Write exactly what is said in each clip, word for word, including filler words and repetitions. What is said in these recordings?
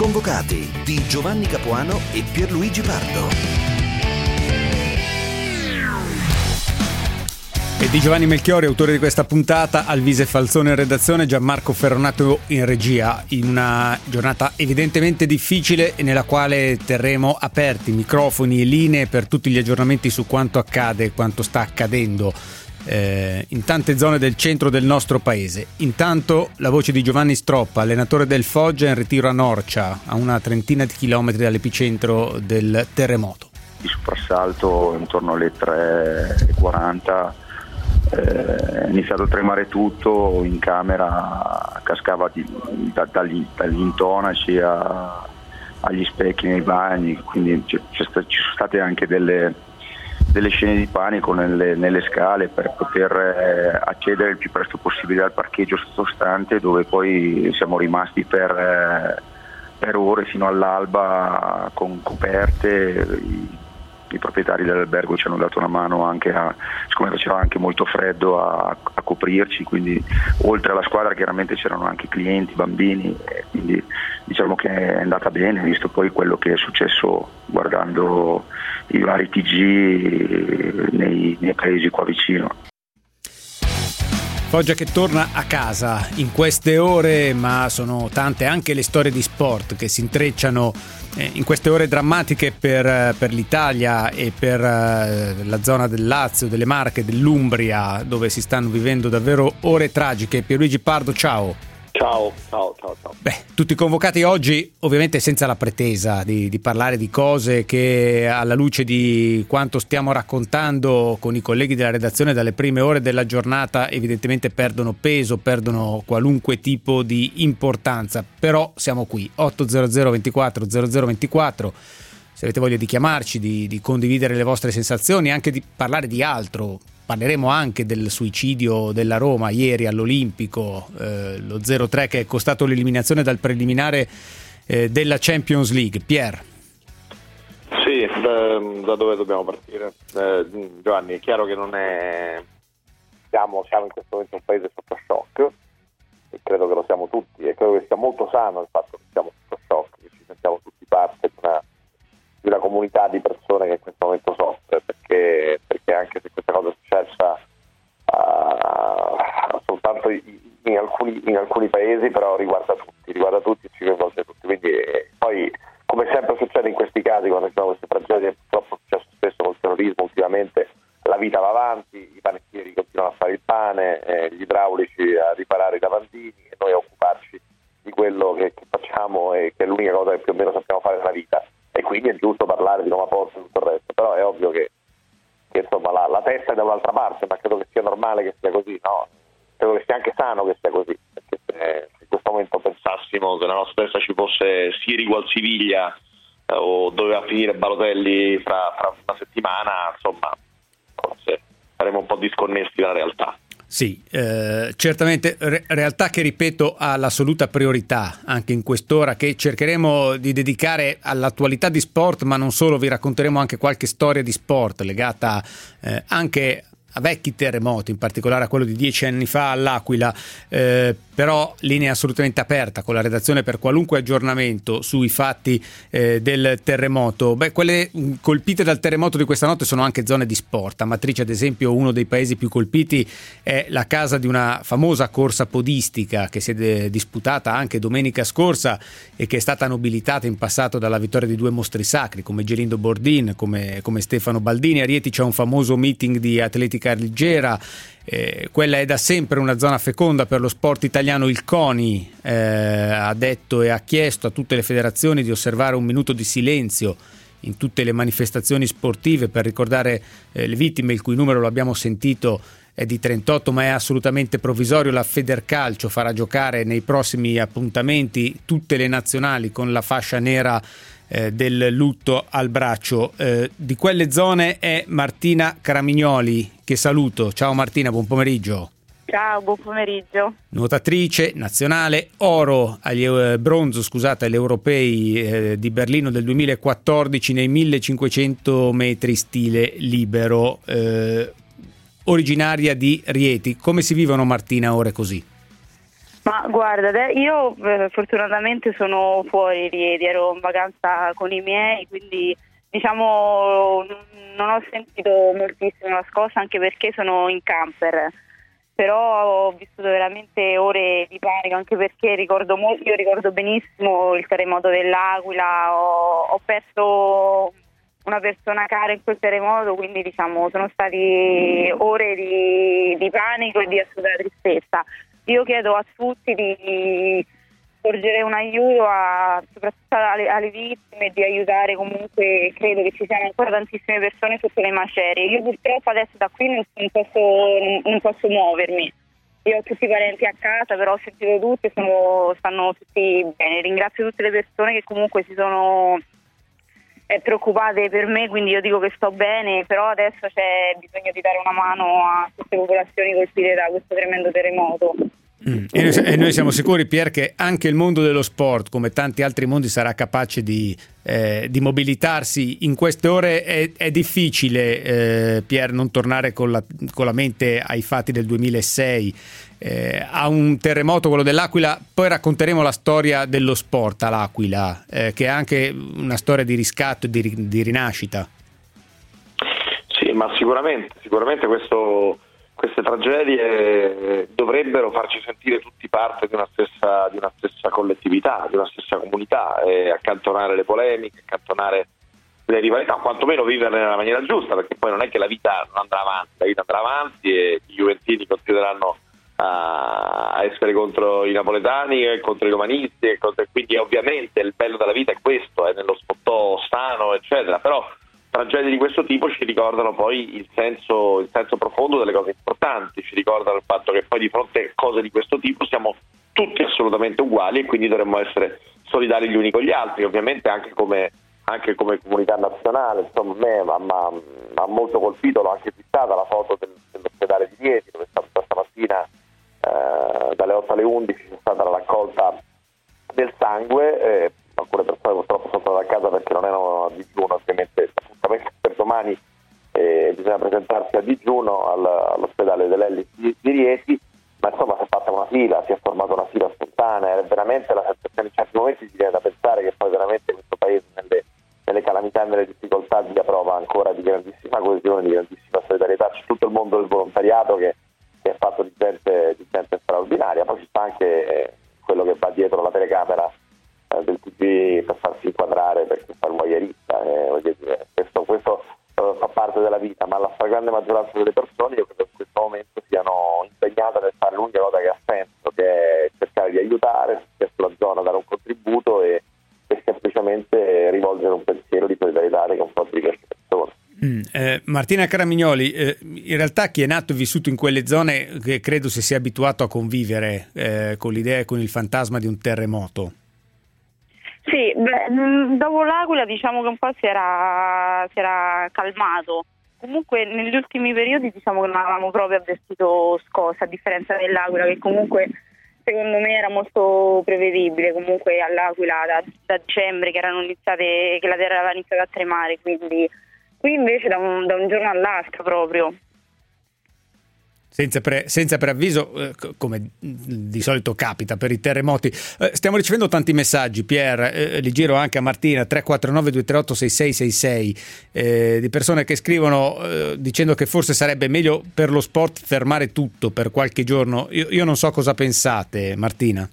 convocati di Giovanni Capuano e Pierluigi Pardo. E di Giovanni Melchiori, autore di questa puntata, Alvise Falzone in redazione, Gianmarco Ferronato in regia, in una giornata evidentemente difficile e nella quale terremo aperti microfoni e linee per tutti gli aggiornamenti su quanto accade, quanto sta accadendo eh, in tante zone del centro del nostro paese. Intanto la voce di Giovanni Stroppa, allenatore del Foggia in ritiro a Norcia, a una trentina di chilometri dall'epicentro del terremoto. Il soprassalto intorno alle tre e quaranta. È iniziato a tremare tutto, in camera cascava di, da, dagli, dagli intonaci a, agli specchi nei bagni, quindi c'è, c'è sta, ci sono state anche delle, delle scene di panico nelle, nelle scale per poter eh, accedere il più presto possibile al parcheggio sottostante, dove poi siamo rimasti per, eh, per ore fino all'alba con coperte. I, I proprietari dell'albergo ci hanno dato una mano anche a, siccome faceva anche molto freddo, a, a coprirci, quindi oltre alla squadra chiaramente c'erano anche clienti, bambini, e quindi diciamo che è andata bene, visto poi quello che è successo guardando i vari T G nei, nei paesi qua vicino. Foggia che torna a casa in queste ore, ma sono tante anche le storie di sport che si intrecciano in queste ore drammatiche per, per l'Italia e per la zona del Lazio, delle Marche, dell'Umbria, dove si stanno vivendo davvero ore tragiche. Pierluigi Pardo, ciao. Ciao, ciao, ciao, ciao. Beh, tutti convocati oggi, ovviamente senza la pretesa di, di parlare di cose che, alla luce di quanto stiamo raccontando con i colleghi della redazione dalle prime ore della giornata, evidentemente perdono peso, perdono qualunque tipo di importanza. Però siamo qui, otto zero zero ventiquattro zero zero ventiquattro. Se avete voglia di chiamarci, di, di condividere le vostre sensazioni, anche di parlare di altro. Parleremo anche del suicidio della Roma ieri all'Olimpico, eh, lo zero tre che è costato l'eliminazione dal preliminare eh, della Champions League. Pier. Sì, da, da dove dobbiamo partire? Eh, Giovanni, è chiaro che non è... Siamo, siamo in questo momento un paese sotto shock, e credo che lo siamo tutti, e credo che sia molto sano il fatto che siamo sotto shock, che ci sentiamo tutti parte di una, di una comunità di persone che in questo momento soffre, perché, perché anche se questa cosa è successa uh, soltanto in, in, alcuni, in alcuni paesi, però riguarda tutti, riguarda tutti e ci coinvolge tutti. Quindi eh, poi, come sempre succede in questi casi, quando ci sono queste tragedie, purtroppo è successo spesso col terrorismo ultimamente, la vita va avanti, i panettieri continuano a fare il pane, eh, gli idraulici a riparare i lavandini e noi a occuparci di quello che, che facciamo e che è l'unica cosa che più o meno sappiamo fare nella vita. E quindi è giusto parlare di Roma Post e tutto il resto, però è ovvio che, che insomma la, la testa è da un'altra parte, ma credo che sia normale che sia così, no? Credo che sia anche sano che sia così, perché se, se in questo momento pensassimo che la nostra testa ci fosse Sirigu al Siviglia eh, o doveva finire Balotelli fra, fra una settimana, insomma forse saremo un po' disconnessi dalla realtà. Sì, eh, certamente re- realtà che, ripeto, ha l'assoluta priorità anche in quest'ora, che cercheremo di dedicare all'attualità di sport, ma non solo. Vi racconteremo anche qualche storia di sport legata eh, anche a vecchi terremoti, in particolare a quello di dieci anni fa all'Aquila, eh, però linea assolutamente aperta con la redazione per qualunque aggiornamento sui fatti eh, del terremoto. Beh, quelle colpite dal terremoto di questa notte sono anche zone di sport. Amatrice, ad esempio, uno dei paesi più colpiti è la casa di una famosa corsa podistica che si è de- disputata anche domenica scorsa e che è stata nobilitata in passato dalla vittoria di due mostri sacri come Gelindo Bordin, come, come Stefano Baldini. A Rieti c'è un famoso meeting di atletica leggera. Eh, quella è da sempre una zona feconda per lo sport italiano. Il CONI eh, ha detto e ha chiesto a tutte le federazioni di osservare un minuto di silenzio in tutte le manifestazioni sportive per ricordare eh, le vittime, il cui numero, lo abbiamo sentito, è di trentotto, ma è assolutamente provvisorio. La Federcalcio farà giocare nei prossimi appuntamenti tutte le nazionali con la fascia nera eh, del lutto al braccio. Eh, di quelle zone è Martina Caramignoli, che saluto. Ciao Martina, buon pomeriggio. Ciao, buon pomeriggio. Nuotatrice nazionale, oro agli eh, bronzo, scusate, agli europei eh, di Berlino del duemilaquattordici nei millecinquecento metri stile libero, eh, originaria di Rieti. Come si vivono, Martina, ore così? Ma guarda, io eh, fortunatamente sono fuori Rieti, ero in vacanza con i miei, quindi diciamo non ho sentito moltissimo la scossa, anche perché sono in camper. Però ho vissuto veramente ore di panico, anche perché ricordo molto, io ricordo benissimo il terremoto dell'Aquila, ho, ho perso una persona cara in quel terremoto, quindi diciamo sono stati ore di, di panico e di assoluta tristezza. Io chiedo a tutti di porgere un aiuto a, soprattutto alle, alle vittime, di aiutare comunque, credo che ci siano ancora tantissime persone sotto le macerie. Io purtroppo adesso da qui non, non, posso, non, non posso muovermi. Io ho tutti i parenti a casa, però ho sentito tutti e sono, stanno tutti bene. Ringrazio tutte le persone che comunque si sono eh, preoccupate per me, quindi io dico che sto bene, però adesso c'è bisogno di dare una mano a queste popolazioni colpite da questo tremendo terremoto. Mm. E, noi, e noi siamo sicuri, Pier, che anche il mondo dello sport, come tanti altri mondi, sarà capace di, eh, di mobilitarsi. In queste ore è, è difficile, eh, Pier, non tornare con la, con la mente ai fatti del duemilasei, eh, a un terremoto, quello dell'Aquila. Poi racconteremo la storia dello sport all'Aquila, eh, che è anche una storia di riscatto e di, di rinascita. Sì, ma sicuramente, sicuramente questo... Queste tragedie dovrebbero farci sentire tutti parte di una stessa, di una stessa collettività, di una stessa comunità, e accantonare le polemiche, accantonare le rivalità, o quantomeno viverle nella maniera giusta, perché poi non è che la vita non andrà avanti, la vita andrà avanti e i juventini continueranno a, a essere contro i napoletani e contro i romanisti, e contro, quindi ovviamente il bello della vita è questo, è nello spottò sano, eccetera, però tragedie di questo tipo ci ricordano poi il senso, il senso profondo delle cose importanti, ci ricordano il fatto che poi di fronte a cose di questo tipo siamo tutti assolutamente uguali e quindi dovremmo essere solidari gli uni con gli altri, ovviamente anche come, anche come comunità nazionale. Insomma, a me mi ha molto colpito, l'ho anche twittata, la foto del, dell'ospedale di Rieti, dove è stata stamattina eh, dalle otto alle undici c'è stata la raccolta del sangue. eh, alcune persone purtroppo sono state a casa perché non erano a digiuno, ovviamente l'appuntamento per domani, eh, bisogna presentarsi a digiuno al, all'ospedale dell'Ellis di, di Rieti, ma insomma si è fatta una fila, si è formata una fila spontanea, è veramente la sensazione, in certi momenti si viene da pensare che poi veramente questo paese nelle, nelle calamità e nelle difficoltà dia prova ancora di grandissima coesione, di grandissima solidarietà. C'è tutto il mondo del volontariato che, che è fatto di gente, di gente straordinaria, poi ci sta anche eh, quello che va dietro la telecamera del T G per farsi inquadrare, perché fa il voyeurista, eh, voglio dire, questo, questo uh, fa parte della vita, ma la stragrande maggioranza delle persone io credo che in questo momento siano impegnate nel fare l'unica cosa che ha senso, che è cercare di aiutare, se sulla zona dare un contributo e, e semplicemente rivolgere un pensiero di solidarietà nei confronti di queste persone. Mm, eh, Martina Caramignoli, eh, in realtà chi è nato e vissuto in quelle zone che credo si sia abituato a convivere eh, con l'idea e con il fantasma di un terremoto. Sì, beh, dopo l'Aquila diciamo che un po' si era, si era calmato. Comunque negli ultimi periodi diciamo che non avevamo proprio avvertito scossa, a differenza dell'Aquila, che comunque secondo me era molto prevedibile. Comunque all'Aquila da, da dicembre che erano iniziate, che la terra aveva iniziato a tremare, quindi qui invece da un, da un giorno all'altro proprio. Senza, pre, senza preavviso, eh, come di solito capita per i terremoti. Eh, stiamo ricevendo tanti messaggi, Pier, eh, li giro anche a Martina, tre quattro nove due tre otto sei sei sei sei, eh, di persone che scrivono eh, dicendo che forse sarebbe meglio per lo sport fermare tutto per qualche giorno. Io, io non so cosa pensate, Martina.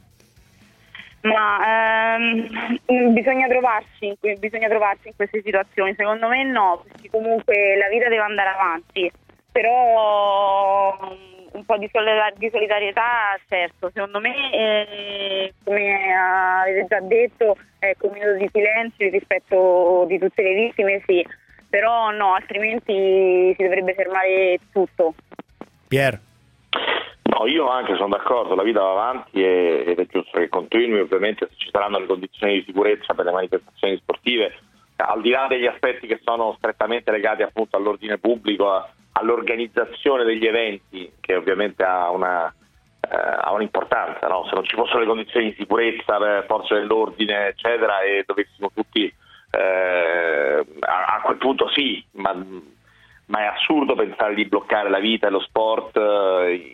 Ma ehm, bisogna trovarsi, bisogna trovarsi in queste situazioni. Secondo me no, perché comunque la vita deve andare avanti. Però un po' di solidarietà, certo, secondo me, eh, come avete già detto, ecco, un minuto di silenzio rispetto di tutte le vittime, sì, però no, altrimenti si dovrebbe fermare tutto. Pier? No, io anche sono d'accordo, la vita va avanti ed è giusto che continui, ovviamente se ci saranno le condizioni di sicurezza per le manifestazioni sportive, al di là degli aspetti che sono strettamente legati appunto all'ordine pubblico, a all'organizzazione degli eventi, che ovviamente ha una eh, ha un'importanza, no? Se non ci fossero le condizioni di sicurezza, le forze dell'ordine eccetera, e dovessimo tutti eh, a, a quel punto sì, ma, ma è assurdo pensare di bloccare la vita e lo sport eh, in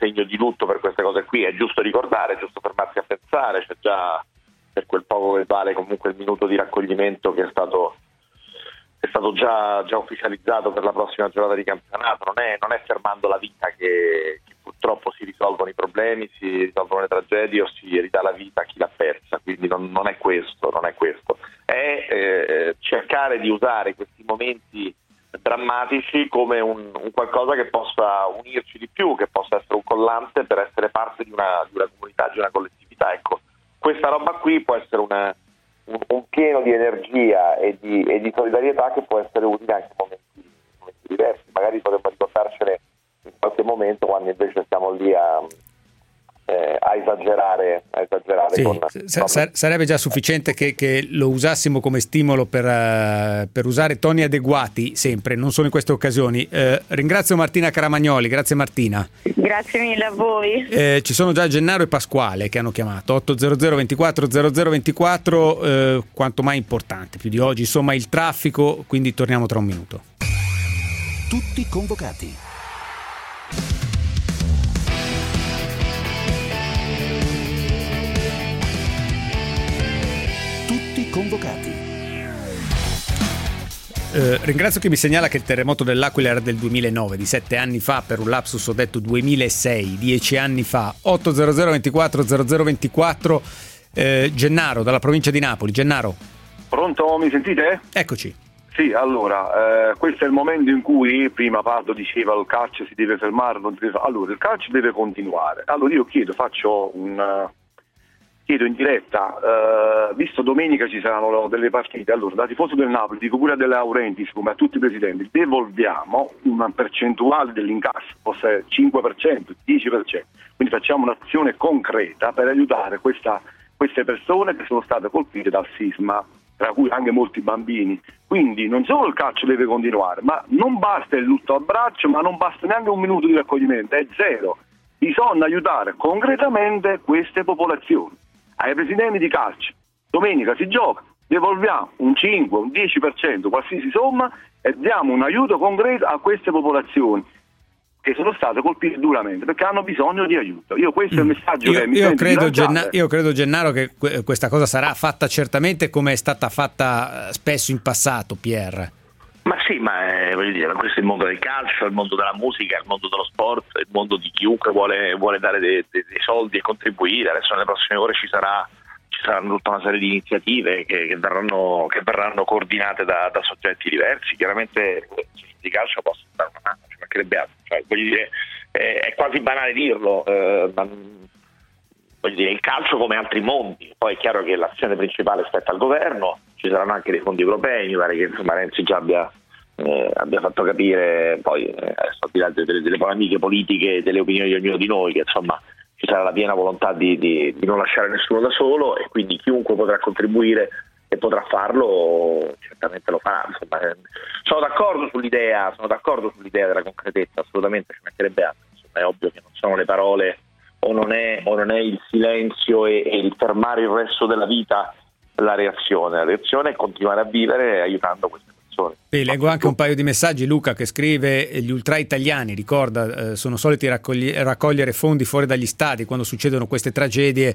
segno di lutto per queste cose qui, è giusto ricordare, è giusto fermarsi a pensare, c'è già per quel poco che vale comunque il minuto di raccoglimento che è stato è stato già, già ufficializzato per la prossima giornata di campionato. Non è, non è fermando la vita che, che purtroppo si risolvono i problemi, si risolvono le tragedie o si ridà la vita a chi l'ha persa, quindi non, non è questo, non è questo. È eh, cercare di usare questi momenti drammatici come un, un qualcosa che possa unirci di più, che possa essere un collante per essere parte di una, di una comunità, di una collettività. Ecco, questa roba qui può essere una Un, un pieno di energia e di, e di solidarietà che può essere utile anche in momenti, momenti diversi. Magari potremmo ricordarcene in qualche momento quando invece stiamo lì a, eh, a esagerare, a esagerare sì, con, sa- sa- sarebbe già sufficiente che, che lo usassimo come stimolo per, uh, per usare toni adeguati sempre, non solo in queste occasioni. Uh, ringrazio Martina Caramagnoli, grazie Martina. Grazie mille a voi. Eh, ci sono già Gennaro e Pasquale che hanno chiamato otto zero zero ventiquattro zero zero ventiquattro, eh, quanto mai importante, più di oggi, insomma il traffico, quindi torniamo tra un minuto. Tutti convocati. Tutti convocati. Eh, ringrazio chi mi segnala che il terremoto dell'Aquila era del duemilanove, di sette anni fa, per un lapsus ho detto duemilasei, dieci anni fa. Otto zero zero ventiquattro zero zero ventiquattro. eh, Gennaro dalla provincia di Napoli. Gennaro. Pronto, mi sentite? Eccoci. Sì, allora, eh, questo è il momento in cui prima Pardo diceva il calcio si deve fermare, non deve... allora il calcio deve continuare. Allora io chiedo, faccio un... chiedo in diretta, eh, visto domenica ci saranno delle partite, allora da tifoso del Napoli, dico pure a De Laurentiis come a tutti i presidenti, devolviamo una percentuale dell'incasso, forse cinque per cento, dieci per cento, quindi facciamo un'azione concreta per aiutare questa, queste persone che sono state colpite dal sisma, tra cui anche molti bambini. Quindi non solo il calcio deve continuare, ma non basta il lutto al braccio, ma non basta neanche un minuto di raccoglimento, è zero. Bisogna aiutare concretamente queste popolazioni. Ai presidenti di calcio, domenica si gioca, devolviamo un cinque, un dieci per cento, qualsiasi somma, e diamo un aiuto concreto a queste popolazioni che sono state colpite duramente, perché hanno bisogno di aiuto. Io questo è il messaggio io, che mi io sento credo, di Genna- io credo Gennaro che que- questa cosa sarà fatta certamente come è stata fatta spesso in passato, Pier. Ma sì, ma eh, voglio dire, questo è il mondo del calcio, il mondo della musica, il mondo dello sport, il mondo di chiunque vuole, vuole dare dei, dei, dei soldi e contribuire. Adesso nelle prossime ore ci sarà ci saranno tutta una serie di iniziative che, che, verranno, che verranno coordinate da, da soggetti diversi. Chiaramente di calcio possono dare una mano, ci mancherebbe altro. Cioè, voglio dire, eh, è quasi banale dirlo, eh, ma voglio dire, il calcio come altri mondi. Poi è chiaro che l'azione principale spetta al governo, ci saranno anche dei fondi europei, mi pare che insomma Renzi già abbia, eh, abbia fatto capire, poi eh, al di là delle, delle polemiche politiche e delle opinioni di ognuno di noi, che insomma ci sarà la piena volontà di, di, di non lasciare nessuno da solo, e quindi chiunque potrà contribuire e potrà farlo certamente lo farà. Insomma, eh, sono d'accordo sull'idea, sono d'accordo sull'idea della concretezza, assolutamente, ci mancherebbe altro. Insomma, è ovvio che non sono le parole o non è, o non è il silenzio e, e il fermare il resto della vita la reazione. La reazione è continuare a vivere aiutando queste persone. Sì, leggo anche un paio di messaggi. Luca che scrive: gli ultra italiani, ricorda, eh, sono soliti raccogli- raccogliere fondi fuori dagli stadi quando succedono queste tragedie.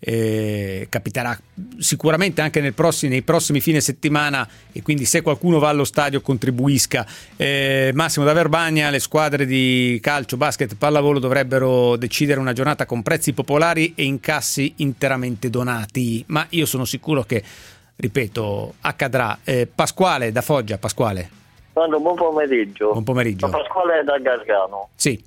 Eh, capiterà sicuramente anche nel prossimi, nei prossimi fine settimana, e quindi se qualcuno va allo stadio contribuisca. eh, Massimo da Verbagna: le squadre di calcio, basket, pallavolo dovrebbero decidere una giornata con prezzi popolari e incassi interamente donati, ma io sono sicuro che, ripeto, accadrà. eh, Pasquale da Foggia. Pasquale, buon pomeriggio. buon pomeriggio. Sono Pasquale da Gargano. Sì.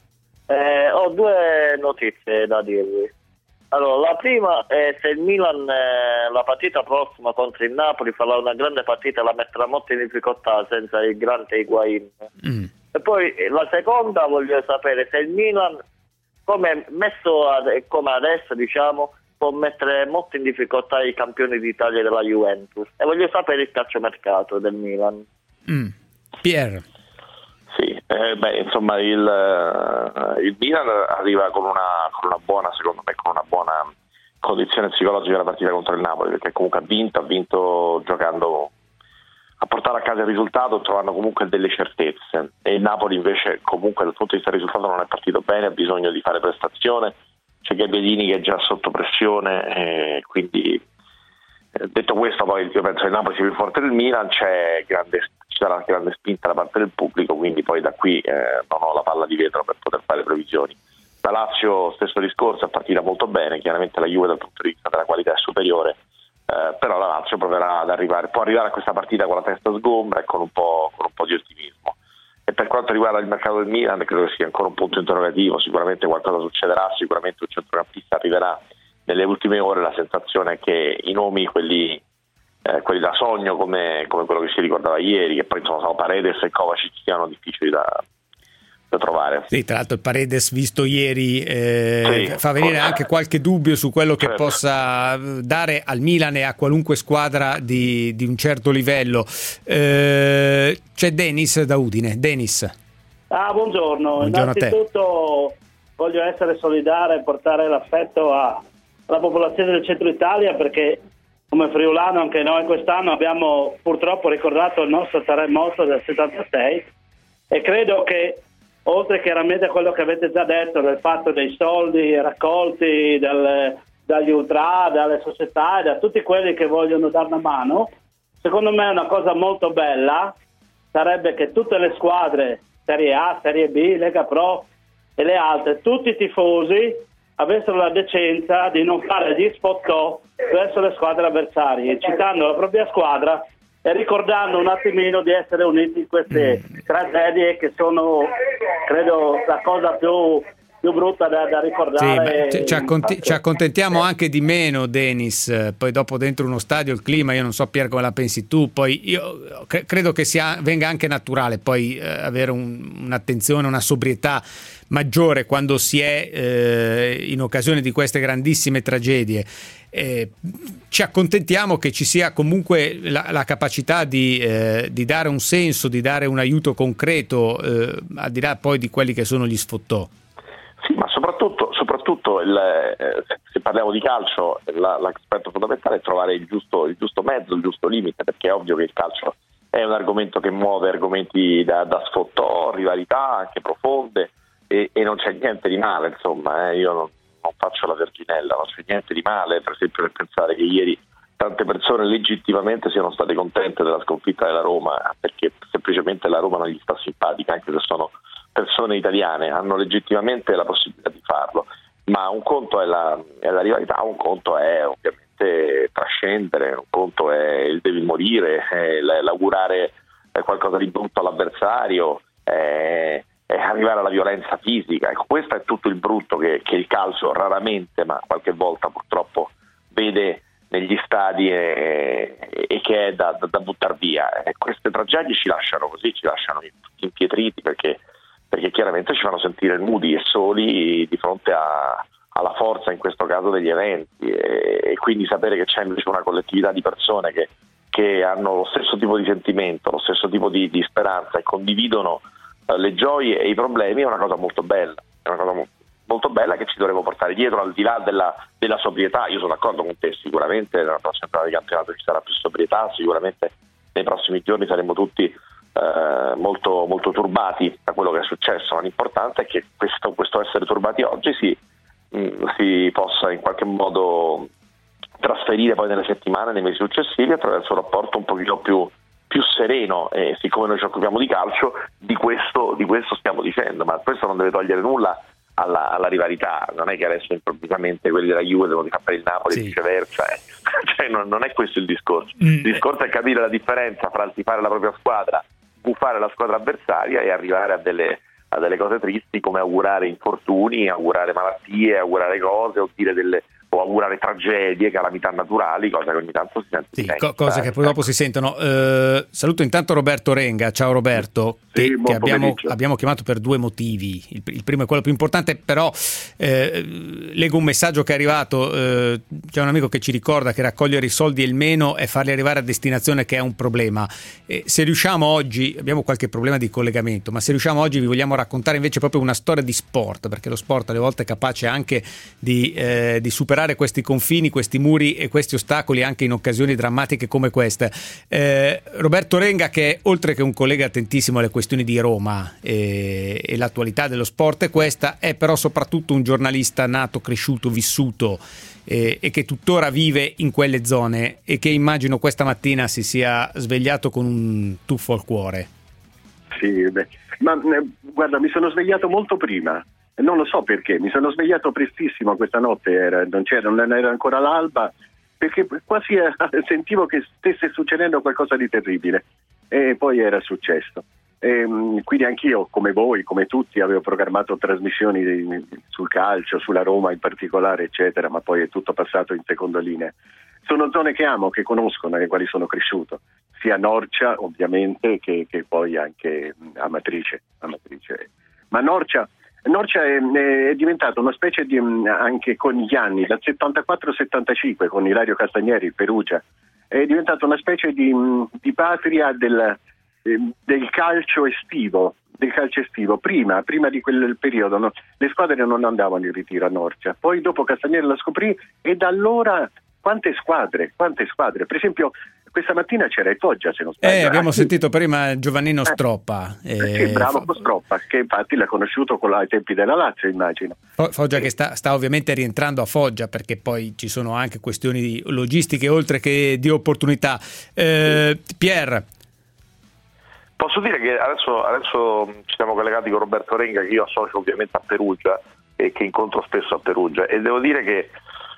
Eh, ho due notizie da dirvi. Allora, la prima è se il Milan eh, la partita prossima contro il Napoli farà una grande partita, la metterà molto in difficoltà senza il grande Higuain. Mm. E poi la seconda, voglio sapere se il Milan, come messo ad, come adesso, diciamo, può mettere molto in difficoltà i campioni d'Italia della Juventus, e voglio sapere il calciomercato del Milan. mm. Pier. Sì, eh, beh, insomma il, uh, il Milan arriva con una, con una buona, secondo me, con una buona condizione psicologica della partita contro il Napoli, perché comunque ha vinto, ha vinto giocando a portare a casa il risultato trovando comunque delle certezze, e il Napoli invece comunque dal punto di vista del risultato non è partito bene, ha bisogno di fare prestazione, c'è Gabbiadini che è già sotto pressione, eh, quindi eh, detto questo poi io penso che il Napoli sia più forte del Milan, c'è grande, ci sarà grande spinta da parte del pubblico, quindi poi da qui eh, non ho la palla di vetro per poter fare previsioni. La Lazio stesso discorso, è partita molto bene, chiaramente la Juve dal punto di vista della qualità è superiore, Eh, però la Lazio proverà ad arrivare, può arrivare a questa partita con la testa sgombra e con un po', con un po' di ottimismo. E per quanto riguarda il mercato del Milan, credo che sia ancora un punto interrogativo, sicuramente qualcosa succederà, sicuramente un centrocampista arriverà. Nelle ultime ore la sensazione è che i nomi, quelli, eh, quelli da sogno, come, come quello che si ricordava ieri, che poi insomma Paredes e Kovacic, siano difficili da, da trovare. Sì, tra l'altro il Paredes visto ieri eh, sì, fa venire anche qualche dubbio su quello che certo. possa dare al Milan e a qualunque squadra di, di un certo livello. Eh, c'è Denis da Udine. Denis. Ah, buongiorno. Buongiorno Innanzitutto voglio essere solidale e portare l'affetto a, alla popolazione del centro Italia, perché come friulano anche noi quest'anno abbiamo purtroppo ricordato il nostro terremoto del settantasei, e credo che oltre chiaramente a quello che avete già detto del fatto dei soldi raccolti dal, dagli ultra, dalle società e da tutti quelli che vogliono dare una mano, secondo me una cosa molto bella sarebbe che tutte le squadre, Serie A, Serie B, Lega Pro e le altre, tutti i tifosi avessero la decenza di non fare gli spottò verso le squadre avversarie, citando la propria squadra e ricordando un attimino di essere uniti in queste mm. tragedie che sono, credo, la cosa più, più brutta da, da ricordare. Sì, ci, acconti- ci accontentiamo anche di meno, Denis, poi dopo dentro uno stadio il clima, io non so Pier come la pensi tu, poi io cre- credo che sia, venga anche naturale poi eh, avere un, un'attenzione, una sobrietà maggiore quando si è eh, in occasione di queste grandissime tragedie. Eh, ci accontentiamo che ci sia comunque la, la capacità di, eh, di dare un senso, di dare un aiuto concreto, eh, al di là poi di quelli che sono gli sfottò. Sì, ma soprattutto, soprattutto il, eh, se parliamo di calcio, la, l'aspetto fondamentale è trovare il giusto, il giusto mezzo, il giusto limite, perché è ovvio che il calcio è un argomento che muove argomenti da, da sfottò, rivalità anche profonde, e, e non c'è niente di male, insomma, eh, io non, non faccio la verginella, non c'è niente di male, per esempio, per pensare che ieri tante persone legittimamente siano state contente della sconfitta della Roma, perché semplicemente la Roma non gli sta simpatica, anche se sono persone italiane, hanno legittimamente la possibilità di farlo, ma un conto è la, è la rivalità, un conto è ovviamente trascendere, un conto è il devi morire, è l'augurare qualcosa di brutto all'avversario, è, è arrivare alla violenza fisica. Ecco, questo è tutto il brutto che, che il calcio raramente, ma qualche volta purtroppo vede negli stadi e, e che è da, da, da buttare via. E queste tragedie ci lasciano così, ci lasciano impietriti, perché perché chiaramente ci fanno sentire nudi e soli di fronte a, alla forza, in questo caso, degli eventi, e, e quindi sapere che c'è invece una collettività di persone che, che hanno lo stesso tipo di sentimento, lo stesso tipo di, di speranza e condividono uh, le gioie e i problemi, è una cosa molto bella, è una cosa mo- molto bella che ci dovremo portare dietro, al di là della, della sobrietà. Io sono d'accordo con te, sicuramente nella prossima temporata di campionato ci sarà più sobrietà, sicuramente nei prossimi giorni saremo tutti Eh, molto, molto turbati da quello che è successo, ma l'importante è che questo, questo essere turbati oggi si, mh, si possa in qualche modo trasferire poi nelle settimane, nei mesi successivi, attraverso un rapporto un pochino più, più sereno, e siccome noi ci occupiamo di calcio, di questo, di questo stiamo dicendo, ma questo non deve togliere nulla alla, alla rivalità. Non è che adesso improvvisamente quelli della Juve devono fare il Napoli e sì. viceversa, eh. Cioè, non, non è questo il discorso. Mm. Il discorso è capire la differenza fra il tifare la propria squadra, buffare la squadra avversaria e arrivare a delle, a delle cose tristi, come augurare infortuni, augurare malattie, augurare cose, o dire delle o augurare tragedie, calamità naturali, cosa che ogni tanto si sente. Sì, co- cose che poi dopo si sentono. Eh, saluto intanto Roberto Renga. Ciao Roberto, sì, che, che abbiamo, abbiamo chiamato per due motivi. Il, il primo è quello più importante, però eh, leggo un messaggio che è arrivato. Eh, c'è un amico che ci ricorda che raccogliere i soldi è il meno e farli arrivare a destinazione che è un problema. Eh, se riusciamo oggi, abbiamo qualche problema di collegamento, ma se riusciamo oggi vi vogliamo raccontare invece proprio una storia di sport, perché lo sport alle volte è capace anche di, eh, di superare superare questi confini, questi muri e questi ostacoli anche in occasioni drammatiche come queste. Eh, Roberto Renga, che oltre che un collega attentissimo alle questioni di Roma e, e l'attualità dello sport è questa, è però soprattutto un giornalista nato, cresciuto, vissuto e, e che tuttora vive in quelle zone e che immagino questa mattina si sia svegliato con un tuffo al cuore. Sì, beh, ma eh, guarda, mi sono svegliato molto prima, non lo so perché, mi sono svegliato prestissimo questa notte, era, non, c'era, non era ancora l'alba, perché quasi eh, sentivo che stesse succedendo qualcosa di terribile e poi era successo. E, quindi anch'io, come voi, come tutti, avevo programmato trasmissioni di, sul calcio, sulla Roma in particolare, eccetera, ma poi è tutto passato in seconda linea. Sono zone che amo, che conosco, nelle quali sono cresciuto, sia Norcia ovviamente che, che poi anche Amatrice, Amatrice. Ma Norcia, Norcia è, è diventata una specie di, anche con gli anni, dal settantaquattro settantacinque con Ilario Castagneri, il Perugia, è diventata una specie di, di patria del, del calcio estivo, del calcio estivo. Prima, prima di quel periodo no, le squadre non andavano in ritiro a Norcia, poi dopo Castagneri la scoprì e da allora quante squadre, quante squadre, per esempio questa mattina c'era il Foggia, se non sbaglio. Eh, abbiamo ah, sentito prima Giovannino Stroppa. Eh, eh, sì, bravo Fo- Stroppa, che infatti l'ha conosciuto con la, ai tempi della Lazio, immagino. Foggia eh. che sta, sta ovviamente rientrando a Foggia, perché poi ci sono anche questioni di logistiche oltre che di opportunità. Eh, Pier. Posso dire che adesso, adesso ci siamo collegati con Roberto Renga, che io associo ovviamente a Perugia e che incontro spesso a Perugia, e devo dire che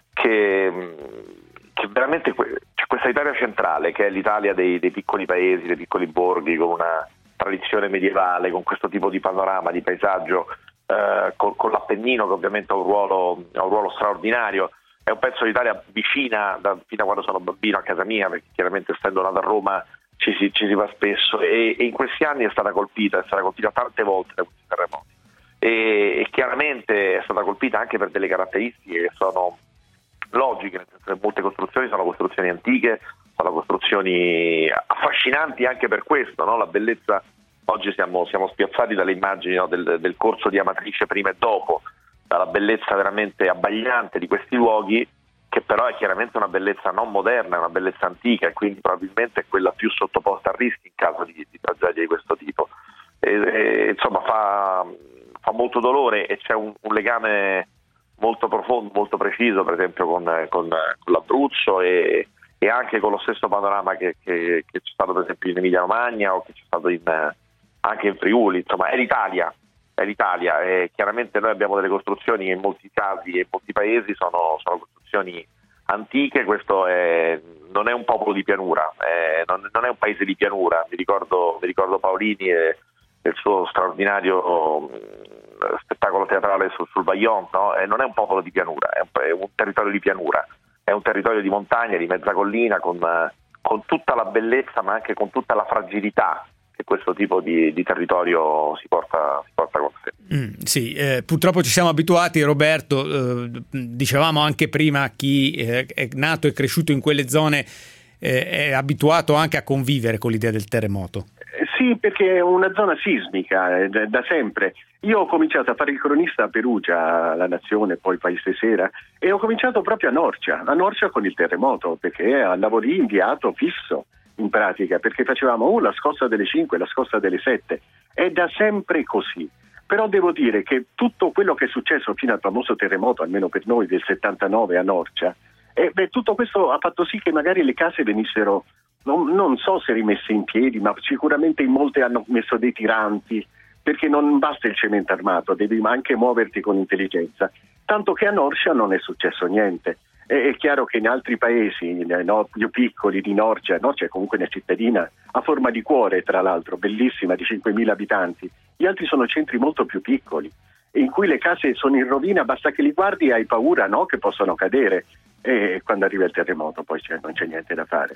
che, che veramente c'è questa Italia centrale, che è l'Italia dei, dei piccoli paesi, dei piccoli borghi, con una tradizione medievale, con questo tipo di panorama, di paesaggio, eh, con, con l'Appennino che ovviamente ha un ruolo, ha un ruolo straordinario. È un pezzo d'Italia vicina da, fino a quando sono bambino a casa mia, perché chiaramente essendo nato a Roma ci si, ci si va spesso, e, e in questi anni è stata colpita, è stata colpita tante volte da questi terremoti, e, e chiaramente è stata colpita anche per delle caratteristiche che sono logiche, nel senso che molte costruzioni sono costruzioni antiche, sono costruzioni affascinanti anche per questo, no? La bellezza, oggi siamo, siamo spiazzati dalle immagini, no? del, del corso di Amatrice prima e dopo, dalla bellezza veramente abbagliante di questi luoghi, che però è chiaramente una bellezza non moderna, è una bellezza antica, e quindi probabilmente è quella più sottoposta a rischi in caso di, di tragedie di questo tipo. E, e, insomma fa, fa molto dolore, e c'è un, un legame molto profondo, molto preciso, per esempio con, con, con l'Abruzzo e, e anche con lo stesso panorama che, che, che c'è stato per esempio in Emilia Romagna o che c'è stato in, anche in Friuli. Insomma è l'Italia, è l'Italia, e chiaramente noi abbiamo delle costruzioni che in molti casi e in molti paesi sono, sono costruzioni antiche. Questo è, non è un popolo di pianura, è, non, non è un paese di pianura. Mi ricordo, mi ricordo Paolini e il suo straordinario spettacolo teatrale sul, sul Vajont, no? E non è un popolo di pianura, è un, è un territorio di pianura, è un territorio di montagna, di mezza collina, con, con tutta la bellezza ma anche con tutta la fragilità che questo tipo di, di territorio si porta, si porta con sé. Mm, sì, eh, purtroppo ci siamo abituati, Roberto, eh, dicevamo anche prima, chi eh, è nato e cresciuto in quelle zone eh, è abituato anche a convivere con l'idea del terremoto. Sì, perché è una zona sismica eh, da, da sempre. Io ho cominciato a fare il cronista a Perugia, La Nazione, poi Paese Sera, e ho cominciato proprio a Norcia, a Norcia con il terremoto, perché andavo lì inviato fisso in pratica, perché facevamo oh, la scossa delle cinque, la scossa delle sette. È da sempre così. Però devo dire che tutto quello che è successo fino al famoso terremoto, almeno per noi del settantanove a Norcia, eh, beh, tutto questo ha fatto sì che magari le case venissero, non, non so se rimesse in piedi, ma sicuramente in molte hanno messo dei tiranti, perché non basta il cemento armato, devi anche muoverti con intelligenza. Tanto che a Norcia non è successo niente. È, è chiaro che in altri paesi no, più piccoli di Norcia, Norcia è comunque una cittadina a forma di cuore, tra l'altro, bellissima, di cinquemila abitanti. Gli altri sono centri molto più piccoli, in cui le case sono in rovina, basta che li guardi e hai paura, no, che possono cadere. E quando arriva il terremoto poi c'è, non c'è niente da fare.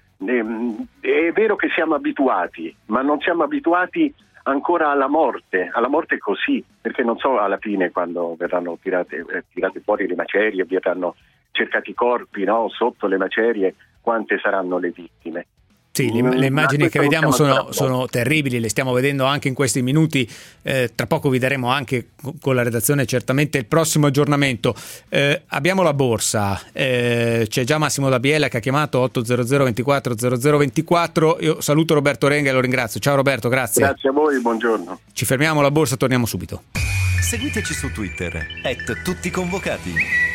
È vero che siamo abituati, ma non siamo abituati ancora alla morte, alla morte così, perché non so alla fine quando verranno tirate, eh, tirate fuori le macerie, verranno cercati i corpi, no, sotto le macerie, quante saranno le vittime. Sì, le, le immagini che vediamo sono, sono terribili, le stiamo vedendo anche in questi minuti, eh, tra poco vi daremo anche con la redazione certamente il prossimo aggiornamento. Eh, abbiamo la borsa, eh, c'è già Massimo Dabiella che ha chiamato otto zero zero ventiquattro zero zero ventiquattro, io saluto Roberto Renga e lo ringrazio. Ciao Roberto, grazie. Grazie a voi, buongiorno. Ci fermiamo alla borsa, torniamo subito. Seguiteci su Twitter, at tutti convocati.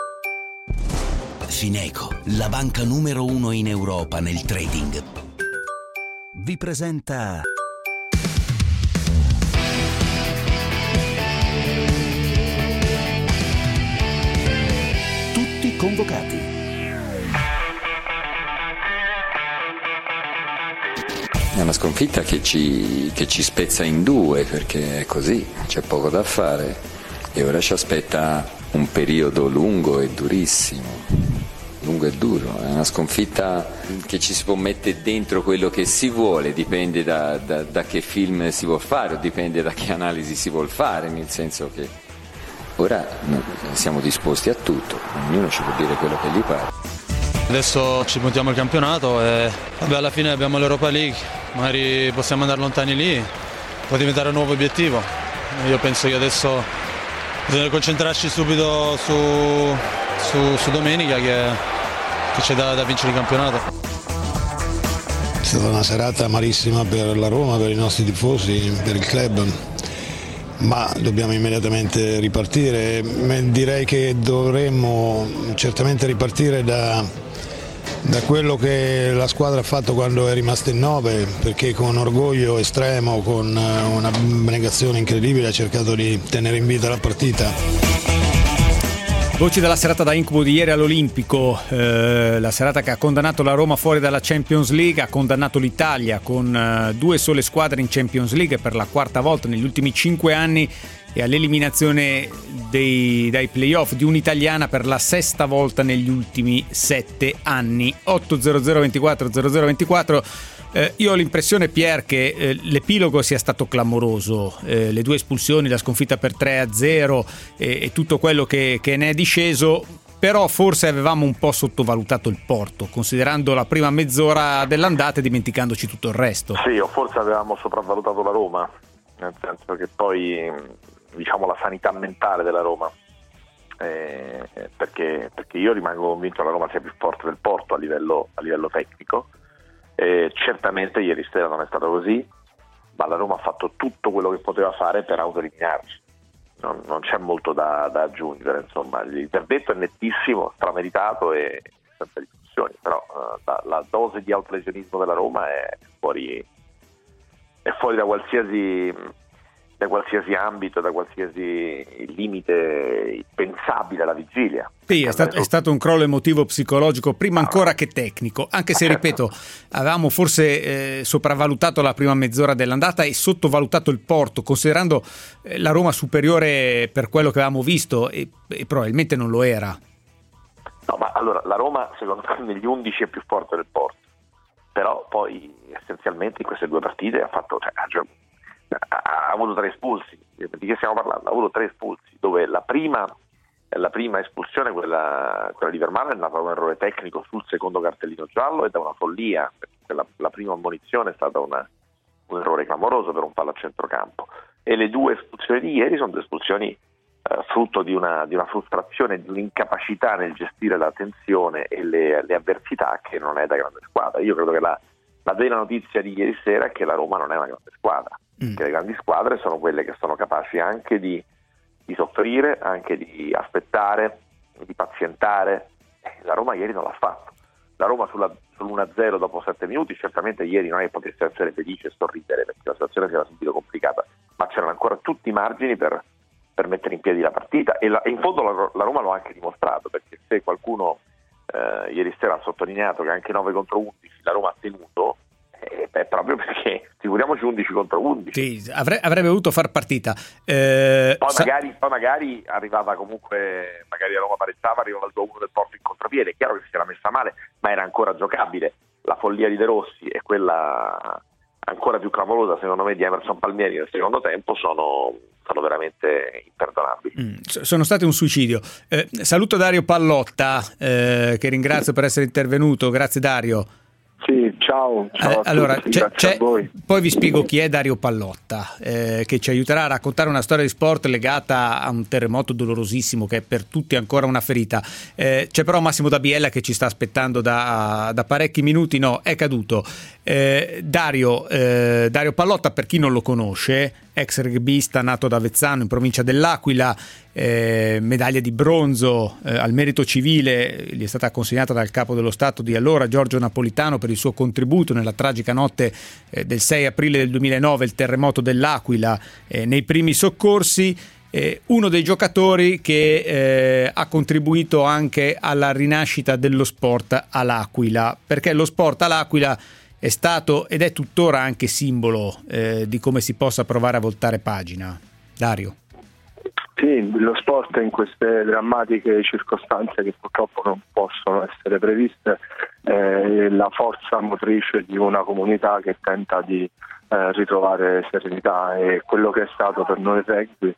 Fineco, la banca numero uno in Europa nel trading, vi presenta Tutti convocati. È una sconfitta che ci, che ci spezza in due, perché è così, c'è poco da fare e ora ci aspetta un periodo lungo e durissimo. Lungo e duro, è una sconfitta che ci si può mettere dentro quello che si vuole, dipende da, da, da che film si vuol fare, o dipende da che analisi si vuol fare, nel senso che ora siamo disposti a tutto, ognuno ci può dire quello che gli pare. Adesso ci puntiamo al campionato e vabbè, alla fine abbiamo l'Europa League, magari possiamo andare lontani lì, può diventare un nuovo obiettivo. Io penso che adesso bisogna concentrarci subito su, su, su domenica che che c'è da, da vincere il campionato. È stata una serata amarissima per la Roma, per i nostri tifosi, per il club, ma dobbiamo immediatamente ripartire. Direi che dovremmo certamente ripartire da, da quello che la squadra ha fatto quando è rimasta in nove, perché con orgoglio estremo, con una abnegazione incredibile ha cercato di tenere in vita la partita. Voci della serata da incubo di ieri all'Olimpico, eh, la serata che ha condannato la Roma fuori dalla Champions League, ha condannato l'Italia con eh, due sole squadre in Champions League per la quarta volta negli ultimi cinque anni e all'eliminazione dei, dai playoff di un'italiana per la sesta volta negli ultimi sette anni. otto zero zero ventiquattro zero zero ventiquattro. Eh, io ho l'impressione, Pier, che eh, l'epilogo sia stato clamoroso, eh, le due espulsioni, la sconfitta per tre a zero e, e tutto quello che, che ne è disceso, però forse avevamo un po' sottovalutato il Porto, considerando la prima mezz'ora dell'andata e dimenticandoci tutto il resto. Sì, o forse avevamo sopravvalutato la Roma, nel senso che poi, diciamo, la sanità mentale della Roma, eh, perché, perché io rimango convinto che la Roma sia più forte del Porto a livello, a livello tecnico. Eh, certamente ieri sera non è stato così, ma la Roma ha fatto tutto quello che poteva fare per autoeliminarci, non, non c'è molto da, da aggiungere, insomma il verdetto è nettissimo, strameritato e senza discussioni, però uh, la, la dose di autolesionismo della Roma è fuori, è fuori da qualsiasi da qualsiasi ambito, da qualsiasi limite pensabile alla vigilia. Sì, è stato, è stato un crollo emotivo psicologico prima ancora che tecnico, anche se, ripeto, avevamo forse eh, sopravvalutato la prima mezz'ora dell'andata e sottovalutato il Porto, considerando eh, la Roma superiore per quello che avevamo visto e, e probabilmente non lo era. No, ma allora la Roma secondo me negli undici è più forte del Porto, però poi essenzialmente in queste due partite ha fatto, cioè, ha avuto tre espulsi. Di che stiamo parlando? Ha avuto tre espulsi, dove la prima, la prima espulsione, quella, quella di Vermaelen, è nata da un errore tecnico sul secondo cartellino giallo e da una follia, perché la, la prima ammonizione è stata una, un errore clamoroso per un fallo a centrocampo, e le due espulsioni di ieri sono due espulsioni eh, frutto di una, di una frustrazione, di un'incapacità nel gestire la tensione e le, le avversità che non è da grande squadra. Io credo che la, la vera notizia di ieri sera è che la Roma non è una grande squadra. Mm. Che le grandi squadre sono quelle che sono capaci anche di, di soffrire, anche di aspettare, di pazientare. La Roma ieri non l'ha fatto. La Roma sulla, sull'uno a zero dopo sette minuti, certamente ieri non è che potesse essere felice e sorridere perché la situazione si era subito complicata, ma c'erano ancora tutti i margini per, per mettere in piedi la partita e, la, e in fondo la, la Roma lo ha anche dimostrato, perché se qualcuno eh, ieri sera ha sottolineato che anche nove contro undici la Roma ha tenuto, è proprio perché figuriamoci undici contro undici. Sì, avre- avrebbe voluto far partita. Eh, poi, sa- magari, poi magari arrivava comunque, magari la Roma pareggiava, arrivava il due a uno del Porto in contropiede. È chiaro che si era messa male, ma era ancora giocabile. La follia di De Rossi e quella ancora più clamorosa, secondo me, di Emerson Palmieri nel secondo tempo sono, sono veramente imperdonabili. Mm, sono stati un suicidio. Eh, saluto Dario Pallotta, eh, che ringrazio per essere intervenuto. Grazie Dario. Sì, ciao, ciao eh, allora, tutti, c'è, c'è, a voi. Poi vi spiego chi è Dario Pallotta, eh, che ci aiuterà a raccontare una storia di sport legata a un terremoto dolorosissimo che è per tutti ancora una ferita. Eh, c'è però Massimo Dabiella che ci sta aspettando da, da parecchi minuti, no, è caduto. Eh, Dario, eh, Dario Pallotta, per chi non lo conosce, ex rugbista nato ad Avezzano in provincia dell'Aquila, eh, medaglia di bronzo eh, al merito civile, gli è stata consegnata dal capo dello Stato di allora Giorgio Napolitano per il suo contributo nella tragica notte eh, del sei aprile del duemilanove, il terremoto dell'Aquila, eh, nei primi soccorsi. Eh, uno dei giocatori che eh, ha contribuito anche alla rinascita dello sport all'Aquila, perché lo sport all'Aquila è stato ed è tuttora anche simbolo eh, di come si possa provare a voltare pagina. Dario. Sì, lo sport in queste drammatiche circostanze che purtroppo non possono essere previste è la forza motrice di una comunità che tenta di eh, ritrovare serenità, e quello che è stato per noi il rugby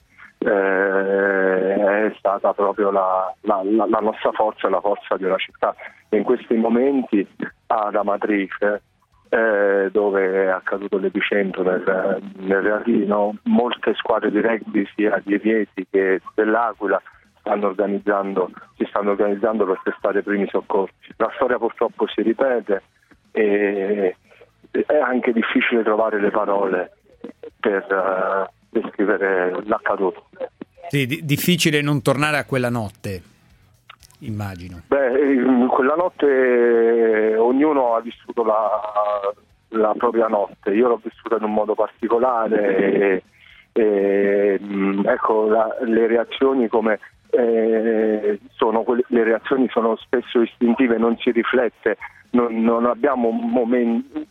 eh, è stata proprio la, la, la, la nostra forza, la forza di una città. E in questi momenti ad Amatrice, Eh, dove è accaduto l'epicentro nel, nel Reatino, molte squadre di rugby sia di Rieti che dell'Aquila stanno organizzando, si stanno organizzando per prestare i primi soccorsi. La storia purtroppo si ripete e è anche difficile trovare le parole per uh, descrivere l'accaduto. Sì, di- difficile non tornare a quella notte, immagino. Beh, quella notte ognuno ha vissuto la, la propria notte. Io l'ho vissuta in un modo particolare e, e ecco, la, le reazioni come eh, sono le reazioni sono spesso istintive, non si riflette, non, non abbiamo momenti,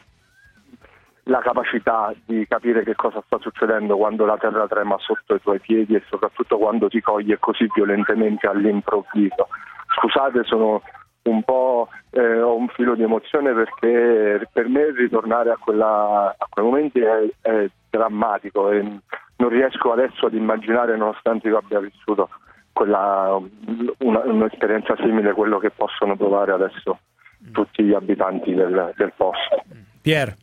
la capacità di capire che cosa sta succedendo quando la terra trema sotto i tuoi piedi e soprattutto quando ti coglie così violentemente all'improvviso. Scusate, sono un po' eh, ho un filo di emozione perché per me ritornare a quella a quei momenti è, è drammatico e non riesco adesso ad immaginare, nonostante io abbia vissuto quella una, un'esperienza simile a quello che possono provare adesso tutti gli abitanti del, del posto. Pier.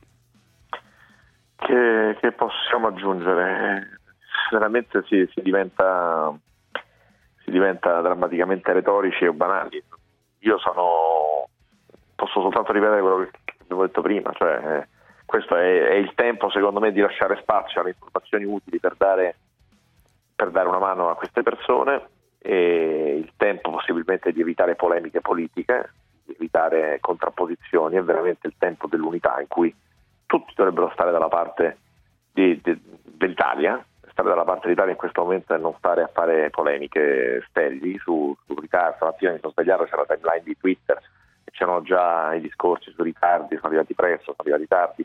Che, che possiamo aggiungere? Sinceramente si, si diventa si diventa drammaticamente retorici o banali. Io sono posso soltanto ripetere quello che abbiamo detto prima, cioè questo è, è il tempo secondo me di lasciare spazio alle informazioni utili per dare per dare una mano a queste persone, e il tempo possibilmente di evitare polemiche politiche, di evitare contrapposizioni. È veramente il tempo dell'unità in cui tutti dovrebbero stare dalla parte di, di, dell'Italia, stare dalla parte dell'Italia in questo momento e non stare a fare polemiche sterili su, su ritardi. Stamattina mi sono svegliato, c'era la timeline di Twitter e c'erano già i discorsi su ritardi, sono arrivati presto, sono arrivati tardi.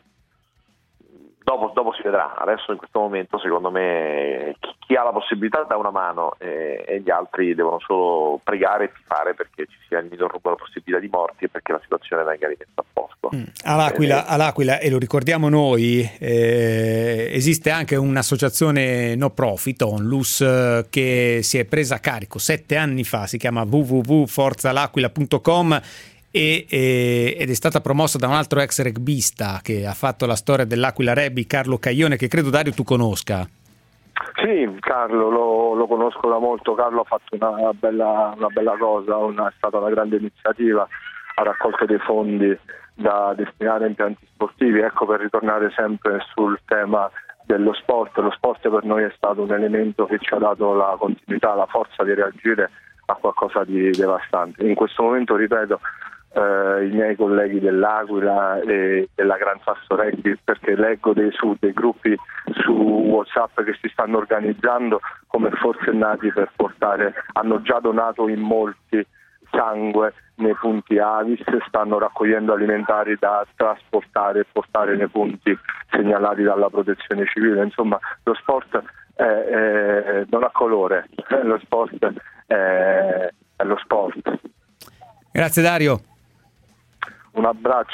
Dopo, dopo si vedrà. Adesso in questo momento secondo me chi, chi ha la possibilità dà una mano e, e gli altri devono solo pregare e tifare perché ci sia il minor numero possibile di morti e perché la situazione venga rimessa a posto. Mm. All'Aquila, eh, all'Aquila, e lo ricordiamo noi, eh, esiste anche un'associazione no profit, Onlus, eh, che si è presa a carico sette anni fa, si chiama w w w punto forza l'aquila punto com e, e, ed è stata promossa da un altro ex rugbista che ha fatto la storia dell'Aquila Rugby, Carlo Caglione, che credo Dario tu conosca. Sì, Carlo lo, lo conosco da molto. Carlo ha fatto una bella, una bella cosa, una, è stata una grande iniziativa, ha raccolto dei fondi da destinare a impianti sportivi. Ecco, per ritornare sempre sul tema dello sport, lo sport per noi è stato un elemento che ci ha dato la continuità, la forza di reagire a qualcosa di devastante. In questo momento, ripeto, Uh, i miei colleghi dell'Aquila e della Gran Sasso Rugby, perché leggo dei, su, dei gruppi su WhatsApp che si stanno organizzando come forsennati per portare, hanno già donato in molti sangue nei punti Avis, stanno raccogliendo alimentari da trasportare e portare nei punti segnalati dalla protezione civile. Insomma, lo sport è, è, non ha colore, lo sport è, è lo sport. Grazie Dario. Un abbraccio.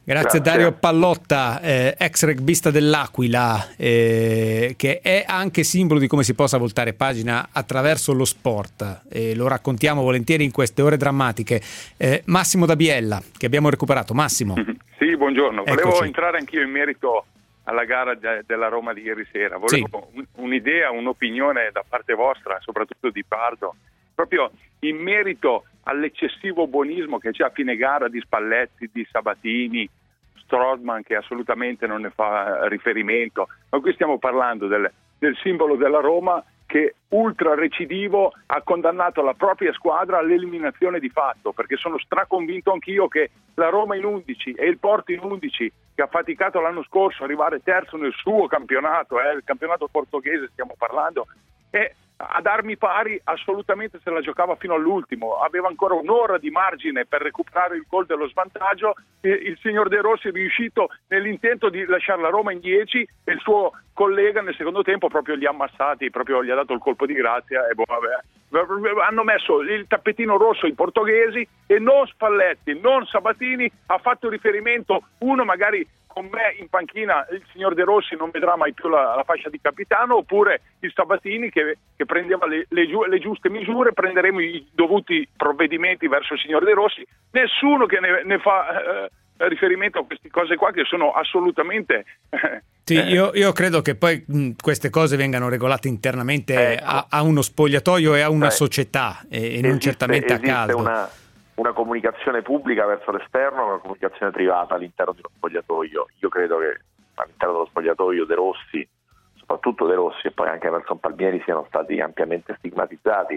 Grazie, Grazie. Dario Pallotta, eh, ex rugbista dell'Aquila, eh, che è anche simbolo di come si possa voltare pagina attraverso lo sport, e lo raccontiamo volentieri in queste ore drammatiche. Eh, Massimo da Biella, che abbiamo recuperato. Massimo. Sì, buongiorno. Volevo Eccoci. entrare anch'io in merito alla gara de- della Roma di ieri sera. Volevo Sì. un- un'idea, un'opinione da parte vostra, soprattutto di Pardo, proprio in merito all'eccessivo buonismo che c'è a fine gara di Spalletti, di Sabatini, Strootman, che assolutamente non ne fa riferimento, ma qui stiamo parlando del, del simbolo della Roma che ultra recidivo ha condannato la propria squadra all'eliminazione di fatto, perché sono straconvinto anch'io che la Roma in undici e il Porto in undici, che ha faticato l'anno scorso arrivare terzo nel suo campionato, eh, il campionato portoghese stiamo parlando, e ad armi pari assolutamente se la giocava fino all'ultimo, aveva ancora un'ora di margine per recuperare il gol dello svantaggio, e il signor De Rossi è riuscito nell'intento di lasciare la Roma in dieci e il suo collega nel secondo tempo proprio li ha ammassati, proprio gli ha dato il colpo di grazia e boh, vabbè. Hanno messo il tappetino rosso i portoghesi e non Spalletti, non Sabatini, ha fatto riferimento uno magari con me in panchina, il signor De Rossi non vedrà mai più la, la fascia di capitano, oppure il Sabatini che, che prendeva le, le, le giuste misure, prenderemo i dovuti provvedimenti verso il signor De Rossi, nessuno che ne, ne fa eh, riferimento a queste cose qua che sono assolutamente... Eh, Sì, io, io credo che poi mh, queste cose vengano regolate internamente Ecco. a, a uno spogliatoio e a una Eh, società e, e esiste, non certamente a esiste caldo. una, una comunicazione pubblica verso l'esterno e una comunicazione privata all'interno di uno spogliatoio. Io credo che all'interno dello spogliatoio De Rossi, soprattutto De Rossi e poi anche Emerson Palmieri, siano stati ampiamente stigmatizzati.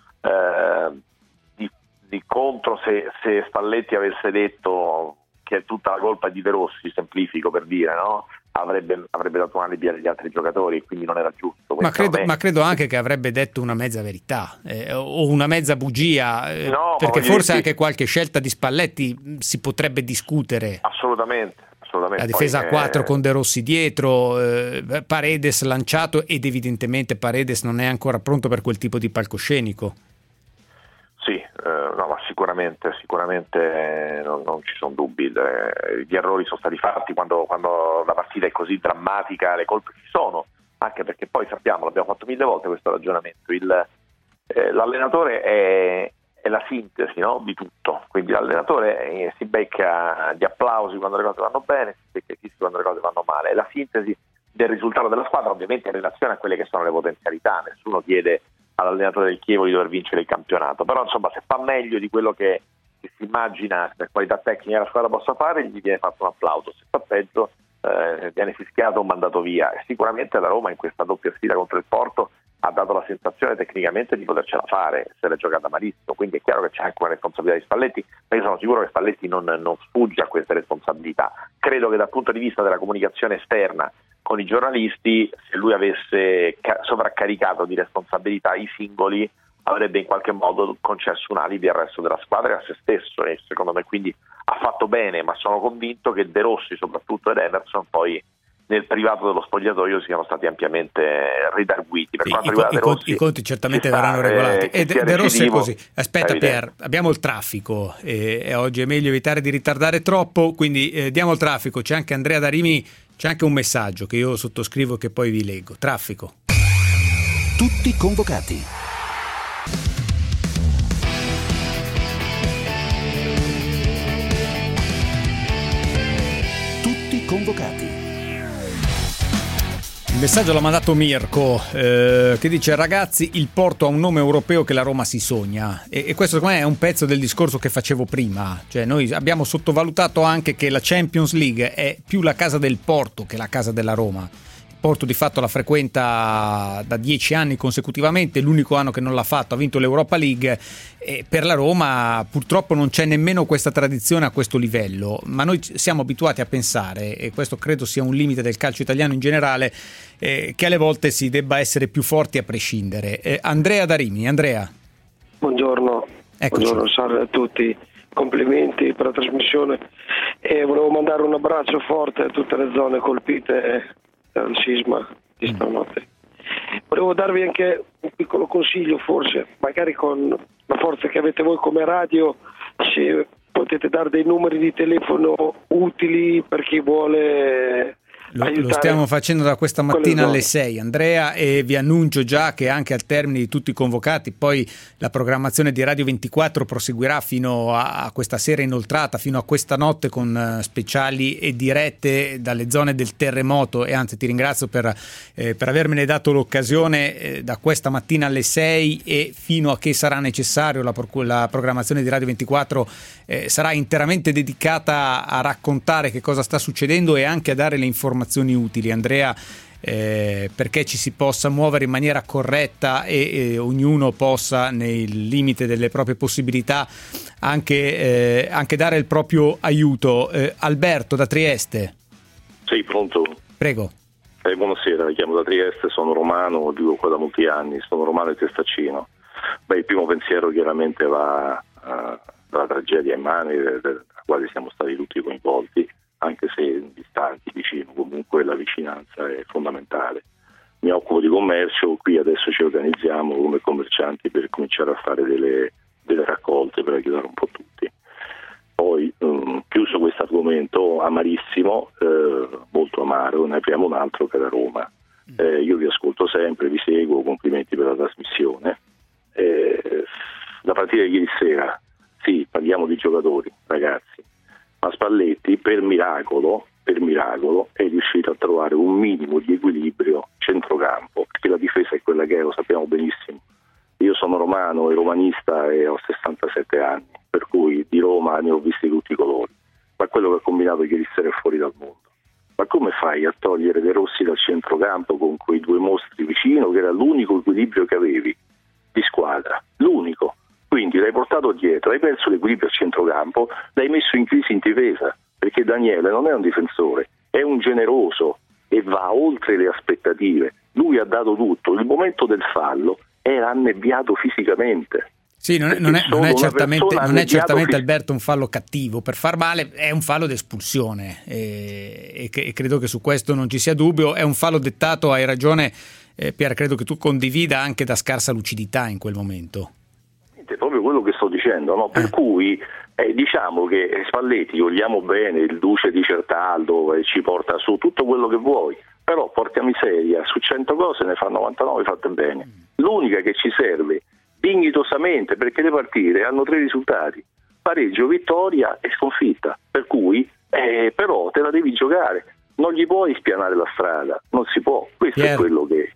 Eh, di, di contro, se, se Spalletti avesse detto che è tutta la colpa di De Rossi, semplifico per dire, no? Avrebbe, avrebbe dato un alibi agli altri giocatori e quindi non era giusto. Ma credo, me... ma credo anche che avrebbe detto una mezza verità eh, o una mezza bugia, eh, No, perché ma forse dire, anche qualche scelta di Spalletti mh, si potrebbe discutere. Assolutamente, assolutamente. La difesa Poi, a quattro eh, con De Rossi dietro, eh, Paredes lanciato ed evidentemente Paredes non è ancora pronto per quel tipo di palcoscenico. Sì, eh, no, ma sicuramente, sicuramente eh, non, non ci sono dubbi. Le, gli errori sono stati fatti quando, quando la partita è così drammatica, le colpe ci sono, anche perché poi sappiamo, l'abbiamo fatto mille volte questo ragionamento, il, eh, l'allenatore è, è la sintesi, no, di tutto, quindi l'allenatore eh, si becca gli applausi quando le cose vanno bene, si becca i fischi quando le cose vanno male, è la sintesi del risultato della squadra, ovviamente in relazione a quelle che sono le potenzialità, nessuno chiede all'allenatore del Chievo di dover vincere il campionato, però insomma se fa meglio di quello che, che si immagina per qualità tecnica la squadra possa fare, gli viene fatto un applauso, se fa peggio eh, viene fischiato o mandato via. E sicuramente la Roma in questa doppia sfida contro il Porto ha dato la sensazione tecnicamente di potercela fare, se l'è giocata malissimo, quindi è chiaro che c'è anche una responsabilità di Spalletti, ma io sono sicuro che Spalletti non, non sfugge a queste responsabilità. Credo che dal punto di vista della comunicazione esterna con i giornalisti, se lui avesse ca- sovraccaricato di responsabilità i singoli, avrebbe in qualche modo concesso un alibi al resto della squadra e a se stesso, e secondo me quindi ha fatto bene, ma sono convinto che De Rossi soprattutto ed Emerson poi nel privato dello spogliatoio siano stati ampiamente ridarguiti. Per Sì, quanto i, riguarda co- De i, Rossi, conti, i conti certamente ci sta, verranno regolati. eh, E che De, sia De Rossi è recidivo, così. Aspetta è Pier, evidente. abbiamo il traffico e, e oggi è meglio evitare di ritardare troppo, quindi eh, diamo il traffico. C'è anche Andrea da Rimini, c'è anche un messaggio che io sottoscrivo e che poi vi leggo. Traffico. Tutti convocati. Tutti convocati. Il messaggio l'ha mandato Mirko eh, che dice: ragazzi, il Porto ha un nome europeo che la Roma si sogna, e, e questo secondo me è un pezzo del discorso che facevo prima, cioè noi abbiamo sottovalutato anche che la Champions League è più la casa del Porto che la casa della Roma. Il Porto di fatto la frequenta da dieci anni consecutivamente, l'unico anno che non l'ha fatto ha vinto l'Europa League, e per la Roma purtroppo non c'è nemmeno questa tradizione a questo livello, ma noi siamo abituati a pensare, e questo credo sia un limite del calcio italiano in generale, eh, che alle volte si debba essere più forti a prescindere. eh, Andrea da Rimini. Andrea, buongiorno. Eccoci. Buongiorno, salve a tutti, complimenti per la trasmissione e volevo mandare un abbraccio forte a tutte le zone colpite dal sisma di stanotte. Volevo darvi anche un piccolo consiglio, forse magari con la forza che avete voi come radio, se potete potete dare dei numeri di telefono utili per chi vuole Lo, lo stiamo facendo da questa mattina alle sei, Andrea, e vi annuncio già che anche al termine di tutti i convocati poi la programmazione di Radio ventiquattro proseguirà fino a, a questa sera inoltrata, fino a questa notte, con uh, speciali e dirette dalle zone del terremoto. E anzi ti ringrazio per, eh, per avermene dato l'occasione. Eh, da questa mattina alle sei e fino a che sarà necessario la, la programmazione di Radio ventiquattro eh, sarà interamente dedicata a raccontare che cosa sta succedendo e anche a dare le informazioni utili, Andrea, eh, perché ci si possa muovere in maniera corretta e, e ognuno possa, nel limite delle proprie possibilità, anche, eh, anche dare il proprio aiuto. Eh, Alberto da Trieste. Sì, pronto? Prego. Eh, buonasera, mi chiamo da Trieste, sono romano, vivo qua da molti anni, sono romano e testaccino. Beh, il primo pensiero chiaramente va uh, dalla tragedia immane, della quale siamo stati tutti coinvolti, anche se distanti, vicino, comunque la vicinanza è fondamentale. Mi occupo di commercio, qui adesso ci organizziamo come commercianti per cominciare a fare delle, delle raccolte per aiutare un po' tutti. Poi, um, chiuso questo argomento amarissimo, eh, molto amaro, ne apriamo un altro che è da Roma. Eh, io vi ascolto sempre, vi seguo, complimenti per la trasmissione. Eh, la partita di ieri sera, sì, parliamo di giocatori, ragazzi, ma Spalletti per miracolo, per miracolo è riuscito a trovare un minimo di equilibrio centrocampo, perché la difesa è quella che è, lo sappiamo benissimo. Io sono romano e romanista e ho sessantasette anni, per cui di Roma ne ho visti tutti i colori, ma quello che ha combinato ieri sera è fuori dal mondo. Ma come fai a togliere De Rossi dal centrocampo con quei due mostri vicino, che era l'unico equilibrio che avevi di squadra, l'unico? Quindi l'hai portato dietro, hai perso l'equilibrio al centrocampo, l'hai messo in crisi in difesa, perché Daniele non è un difensore, è un generoso e va oltre le aspettative. Lui ha dato tutto, il momento del fallo era annebbiato fisicamente. Sì, non è, non è, non è certamente, non è certamente Alberto un fallo cattivo per far male, è un fallo d'espulsione e, e, e credo che su questo non ci sia dubbio. È un fallo dettato, hai ragione eh, Pier, credo che tu condivida, anche da scarsa lucidità in quel momento. È proprio quello che sto dicendo, no? Per eh. cui eh, diciamo che Spalletti, vogliamo bene, il duce di Certaldo, eh, ci porta su tutto quello che vuoi, però porca miseria, su cento cose ne fa novantanove fatte bene. L'unica che ci serve dignitosamente, perché le partite hanno tre risultati: pareggio, vittoria e sconfitta, per cui eh, però te la devi giocare, non gli puoi spianare la strada, non si può, questo Pier. È quello che...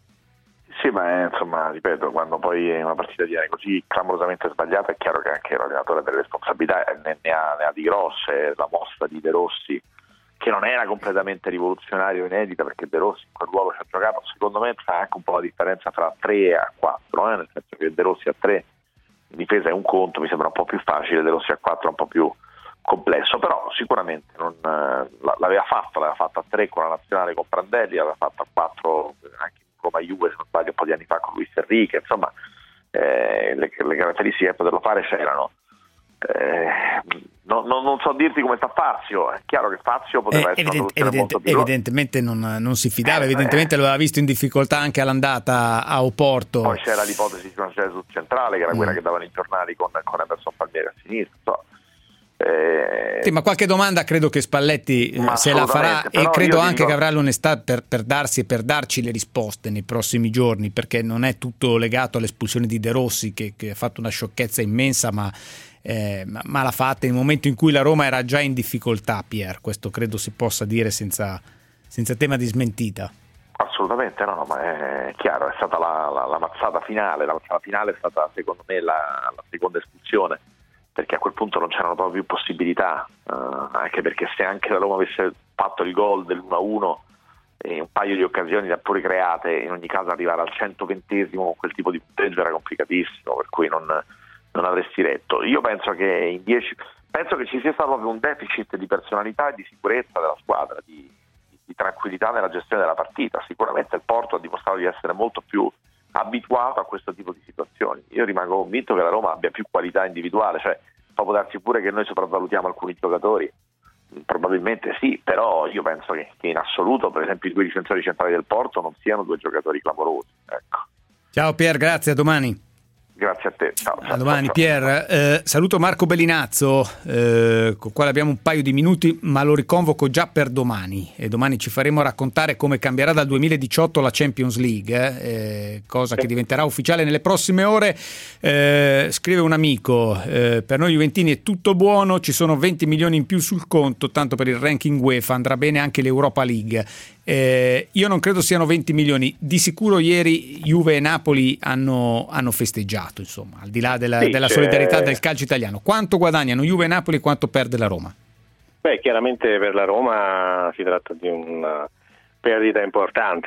Sì, ma è, insomma, ripeto, quando poi è una partita viene così clamorosamente sbagliata è chiaro che anche l'allenatore ha delle responsabilità, ne, ne, ha, ne ha di grosse. La mossa di De Rossi, che non era completamente rivoluzionaria o inedita, perché De Rossi in quel ruolo ci ha giocato, secondo me fa anche un po' la differenza tra tre e a quattro, eh? Nel senso che De Rossi a tre in difesa è un conto, mi sembra un po' più facile, De Rossi a quattro è un po' più complesso, però sicuramente non, l'aveva fatta, l'aveva fatta a tre con la nazionale con Prandelli, l'aveva fatta a quattro anche Roma Juve, se non sbaglio, un po' di anni fa con Luis Enrique, insomma eh, le, le caratteristiche per poterlo fare c'erano. Eh, no, no, non so dirti come sta Fazio, è chiaro che Fazio poteva eh, essere evident, evident, molto più evidentemente non, non si fidava, eh, evidentemente eh. lo aveva visto in difficoltà anche all'andata a Oporto. Poi c'era l'ipotesi di una sul centrale, che era mm. quella che davano i giornali con, con Emerson Palmieri a sinistra, so. Eh, sì, ma qualche domanda credo che Spalletti se la farà, e credo anche dico... che avrà l'onestà per, per darsi e per darci le risposte nei prossimi giorni, perché non è tutto legato all'espulsione di De Rossi che, che ha fatto una sciocchezza immensa, ma, eh, ma, ma l'ha fatta in un momento in cui la Roma era già in difficoltà, Pier, questo credo si possa dire senza, senza tema di smentita. Assolutamente no, ma è chiaro, è stata la, la, la mazzata finale, la mazzata finale è stata secondo me la, la seconda espulsione, perché a quel punto non c'erano proprio più possibilità, uh, anche perché se anche la Roma avesse fatto il gol dell'uno a uno e un paio di occasioni da pure create, in ogni caso arrivare al centoventesimo con quel tipo di punteggio era complicatissimo, per cui non, non avresti retto. Io penso che in dieci penso che ci sia stato proprio un deficit di personalità e di sicurezza della squadra, di, di, di tranquillità nella gestione della partita. Sicuramente il Porto ha dimostrato di essere molto più abituato a questo tipo di situazioni. Io rimango convinto che la Roma abbia più qualità individuale, cioè può darsi pure che noi sopravvalutiamo alcuni giocatori, probabilmente sì, però io penso che, che in assoluto, per esempio, i due difensori centrali del Porto non siano due giocatori clamorosi, ecco. Ciao Pier, grazie, a domani. Grazie a te. Ciao, ciao, a domani ciao, Pier. Eh, saluto Marco Bellinazzo, eh, con il quale abbiamo un paio di minuti, ma lo riconvoco già per domani, e domani ci faremo raccontare come cambierà dal duemiladiciotto la Champions League, eh, cosa che diventerà ufficiale nelle prossime ore. Eh, scrive un amico, eh, per noi juventini è tutto buono, ci sono venti milioni in più sul conto, tanto per il ranking UEFA, andrà bene anche l'Europa League. Eh, io non credo siano venti milioni, di sicuro ieri Juve e Napoli hanno, hanno festeggiato, insomma, al di là della, sì, della solidarietà del calcio italiano. Quanto guadagnano Juve e Napoli e quanto perde la Roma? Beh, chiaramente per la Roma si tratta di una perdita importante,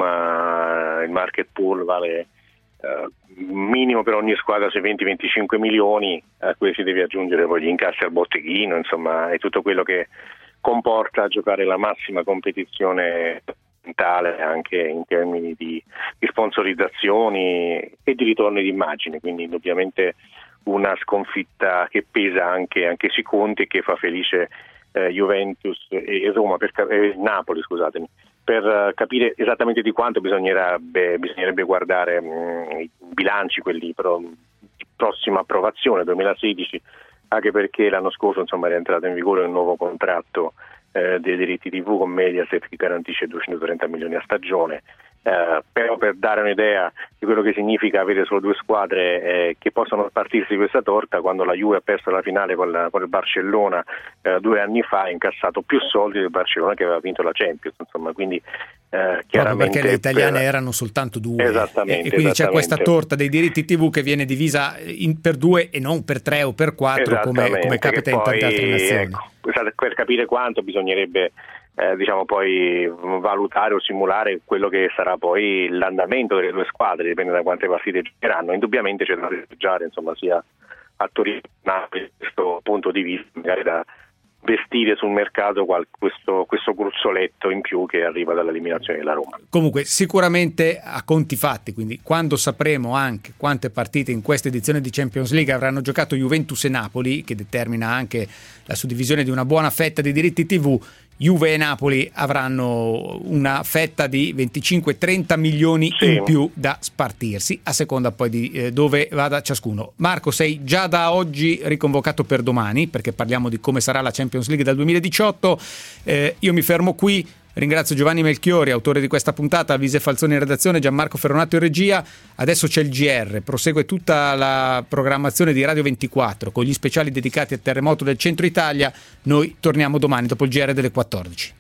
insomma il market pool vale eh, minimo per ogni squadra sui venti venticinque milioni, a cui si deve aggiungere poi gli incassi al botteghino, insomma è tutto quello che comporta giocare la massima competizione mentale anche in termini di, di sponsorizzazioni e di ritorno di immagine, quindi indubbiamente una sconfitta che pesa anche, anche sui conti e che fa felice eh, Juventus e Roma, per, eh, Napoli scusatemi, per uh, capire esattamente di quanto bisognerebbe, bisognerebbe guardare mh, i bilanci, quelli però di prossima approvazione duemilasedici, anche perché l'anno scorso insomma era entrato in vigore un nuovo contratto eh, dei diritti tivù con Mediaset che garantisce duecentotrenta milioni a stagione, eh, però per dare un'idea di quello che significa avere solo due squadre eh, che possono spartirsi questa torta, quando la Juve ha perso la finale con, la, con il Barcellona eh, due anni fa ha incassato più soldi del Barcellona che aveva vinto la Champions, insomma, quindi eh, chiaramente perché le italiane per... erano soltanto due, esattamente, e quindi c'è questa esattamente. torta dei diritti tivù che viene divisa in, per due e non per tre o per quattro come, come capita in tante altre nazioni. Ecco, per capire quanto bisognerebbe eh, diciamo poi valutare o simulare quello che sarà poi l'andamento delle due squadre, dipende da quante partite giocheranno. Indubbiamente c'è da festeggiare, insomma, sia a Torino che a Napoli, questo punto di vista, magari da vestire sul mercato qual, questo, questo gruzzoletto in più che arriva dall'eliminazione della Roma. Comunque sicuramente a conti fatti, quindi quando sapremo anche quante partite in questa edizione di Champions League avranno giocato Juventus e Napoli, che determina anche la suddivisione di una buona fetta di diritti tivù, Juve e Napoli avranno una fetta di venticinque trenta milioni sì. in più da spartirsi, a seconda poi di eh, dove vada ciascuno. Marco, sei già da oggi riconvocato per domani, perché parliamo di come sarà la Champions League dal duemiladiciotto. Eh, io mi fermo qui. Ringrazio Giovanni Melchiori, autore di questa puntata, Alvise Falzoni in redazione, Gianmarco Ferronato in regia. Adesso c'è il G R, prosegue tutta la programmazione di Radio ventiquattro con gli speciali dedicati al terremoto del centro Italia. Noi torniamo domani dopo il G R delle quattordici.